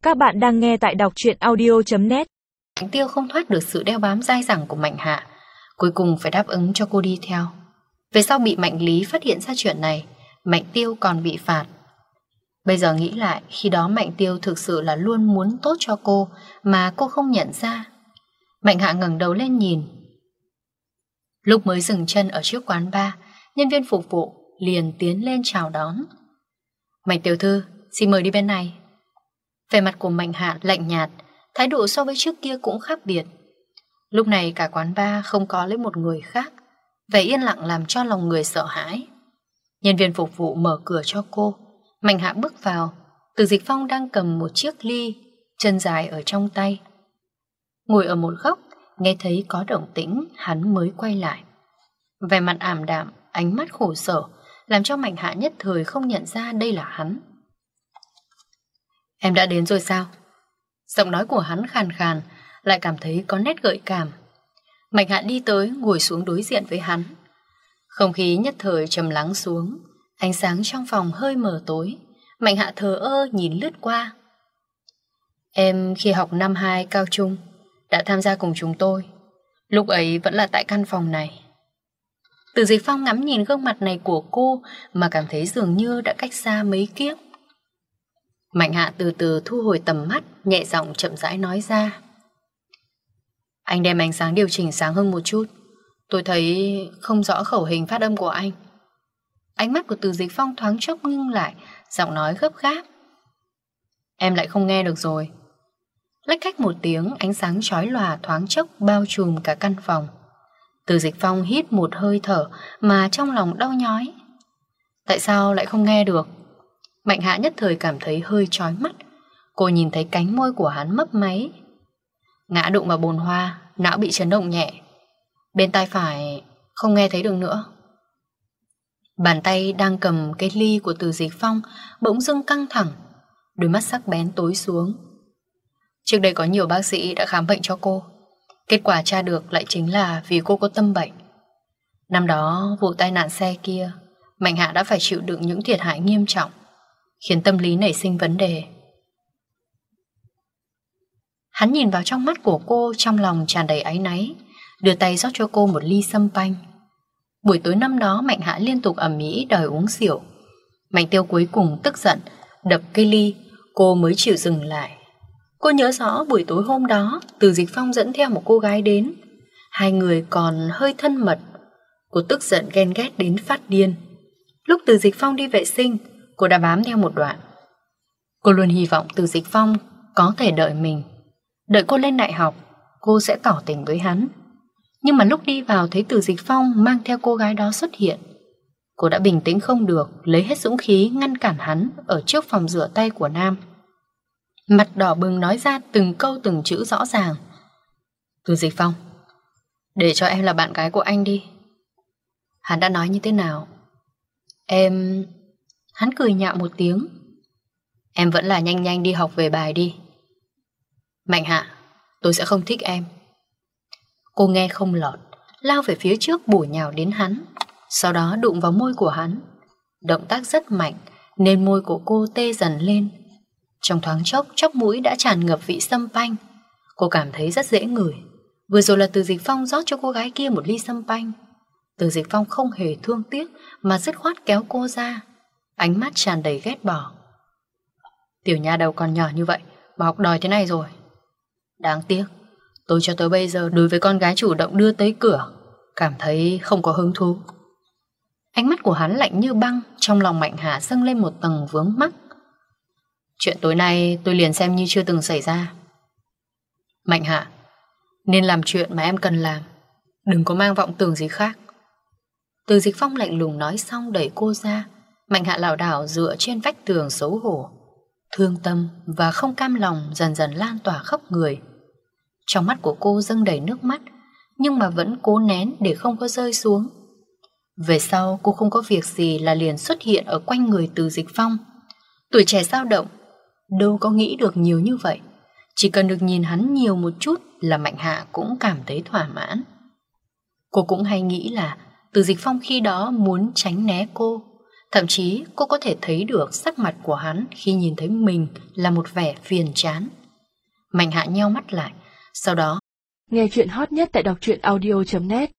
Các bạn đang nghe tại đọc truyện audio.net. Mạnh Tiêu không thoát được sự đeo bám dai dẳng của Mạnh Hạ, cuối cùng phải đáp ứng cho cô đi theo. Về sau bị Mạnh Lý phát hiện ra chuyện này, Mạnh Tiêu còn bị phạt. Bây giờ nghĩ lại, khi đó Mạnh Tiêu thực sự là luôn muốn tốt cho cô mà cô không nhận ra. Mạnh Hạ ngẩng đầu lên nhìn. Lúc mới dừng chân ở trước quán bar, nhân viên phục vụ liền tiến lên chào đón. Mạnh tiểu thư, xin mời đi bên này. Vẻ mặt của Mạnh Hạ lạnh nhạt, thái độ so với trước kia cũng khác biệt. Lúc này cả quán bar không có lấy một người khác, vẻ yên lặng làm cho lòng người sợ hãi. Nhân viên phục vụ mở cửa cho cô. Mạnh Hạ bước vào. Từ Dịch Phong đang cầm một chiếc ly chân dài ở trong tay, ngồi ở một góc. Nghe thấy có động tĩnh, hắn mới quay lại. Vẻ mặt ảm đạm, ánh mắt khổ sở, làm cho Mạnh Hạ nhất thời không nhận ra đây là hắn. Em đã đến rồi sao? Giọng nói của hắn khàn khàn, lại cảm thấy có nét gợi cảm. Mạnh Hạ đi tới, ngồi xuống đối diện với hắn. Không khí nhất thời trầm lắng xuống, ánh sáng trong phòng hơi mờ tối. Mạnh Hạ thờ ơ nhìn lướt qua. Em khi học năm 2 cao trung đã tham gia cùng chúng tôi. Lúc ấy vẫn là tại căn phòng này. Từ Dịch Phong ngắm nhìn gương mặt này của cô mà cảm thấy dường như đã cách xa mấy kiếp. Mạnh Hạ từ từ thu hồi tầm mắt, nhẹ giọng chậm rãi nói ra. Anh đem ánh sáng điều chỉnh sáng hơn một chút. Tôi thấy không rõ khẩu hình phát âm của anh. Ánh mắt của Từ Dịch Phong thoáng chốc ngưng lại, giọng nói gấp gáp. Em lại không nghe được rồi. Lách cách một tiếng, ánh sáng chói lòa thoáng chốc bao trùm cả căn phòng. Từ Dịch Phong hít một hơi thở mà trong lòng đau nhói. Tại sao lại không nghe được? Mạnh Hạ nhất thời cảm thấy hơi chói mắt. Cô nhìn thấy cánh môi của hắn mấp máy. Ngã đụng vào bồn hoa, não bị chấn động nhẹ. Bên tai phải không nghe thấy được nữa. Bàn tay đang cầm cái ly của Từ Dịch Phong bỗng dưng căng thẳng, đôi mắt sắc bén tối xuống. Trước đây có nhiều bác sĩ đã khám bệnh cho cô. Kết quả tra được lại chính là vì cô có tâm bệnh. Năm đó vụ tai nạn xe kia, Mạnh Hạ đã phải chịu đựng những thiệt hại nghiêm trọng, khiến tâm lý nảy sinh vấn đề. Hắn nhìn vào trong mắt của cô, trong lòng tràn đầy áy náy, đưa tay rót cho cô một ly sâm panh. Buổi tối năm đó Mạnh Hạ liên tục ầm ĩ đòi uống rượu. Mạnh Tiêu cuối cùng tức giận đập cây ly, cô mới chịu dừng lại. Cô nhớ rõ buổi tối hôm đó Từ Dịch Phong dẫn theo một cô gái đến. Hai người còn hơi thân mật. Cô tức giận ghen ghét đến phát điên. Lúc Từ Dịch Phong đi vệ sinh, cô đã bám theo một đoạn. Cô luôn hy vọng Từ Dịch Phong có thể đợi mình. Đợi cô lên đại học, cô sẽ tỏ tình với hắn. Nhưng mà lúc đi vào thấy Từ Dịch Phong mang theo cô gái đó xuất hiện, cô đã bình tĩnh không được, lấy hết dũng khí ngăn cản hắn ở trước phòng rửa tay của Nam. Mặt đỏ bừng nói ra từng câu từng chữ rõ ràng. Từ Dịch Phong, để cho em là bạn gái của anh đi. Hắn đã nói như thế nào? Em... Hắn cười nhạo một tiếng. Em vẫn là nhanh nhanh đi học về bài đi. Mạnh Hạ, tôi sẽ không thích em. Cô nghe không lọt, lao về phía trước bổ nhào đến hắn, sau đó đụng vào môi của hắn. Động tác rất mạnh nên môi của cô tê dần lên. Trong thoáng chốc, chóp mũi đã tràn ngập vị sâm panh. Cô cảm thấy rất dễ ngửi. Vừa rồi là Từ Dịch Phong rót cho cô gái kia một ly sâm panh. Từ Dịch Phong không hề thương tiếc mà dứt khoát kéo cô ra, ánh mắt tràn đầy ghét bỏ. Tiểu nha đầu còn nhỏ như vậy mà học đòi thế này rồi. Đáng tiếc, tôi cho tới bây giờ đối với con gái chủ động đưa tới cửa cảm thấy không có hứng thú. Ánh mắt của hắn lạnh như băng, trong lòng Mạnh Hạ dâng lên một tầng vướng mắc. Chuyện tối nay tôi liền xem như chưa từng xảy ra. Mạnh Hạ, nên làm chuyện mà em cần làm, đừng có mang vọng tưởng gì khác. Từ Dịch Phong lạnh lùng nói xong đẩy cô ra. Mạnh Hạ lảo đảo dựa trên vách tường xấu hổ. Thương tâm và không cam lòng dần dần lan tỏa khắp người. Trong mắt của cô dâng đầy nước mắt, nhưng mà vẫn cố nén để không có rơi xuống. Về sau cô không có việc gì là liền xuất hiện ở quanh người Từ Dịch Phong. Tuổi trẻ dao động, đâu có nghĩ được nhiều như vậy. Chỉ cần được nhìn hắn nhiều một chút là Mạnh Hạ cũng cảm thấy thỏa mãn. Cô cũng hay nghĩ là Từ Dịch Phong khi đó muốn tránh né cô, Thậm chí cô có thể thấy được sắc mặt của hắn khi nhìn thấy mình là một vẻ phiền chán. Mạnh Hạ nheo mắt lại, sau đó nghe chuyện hot nhất tại đọc truyện audio.net.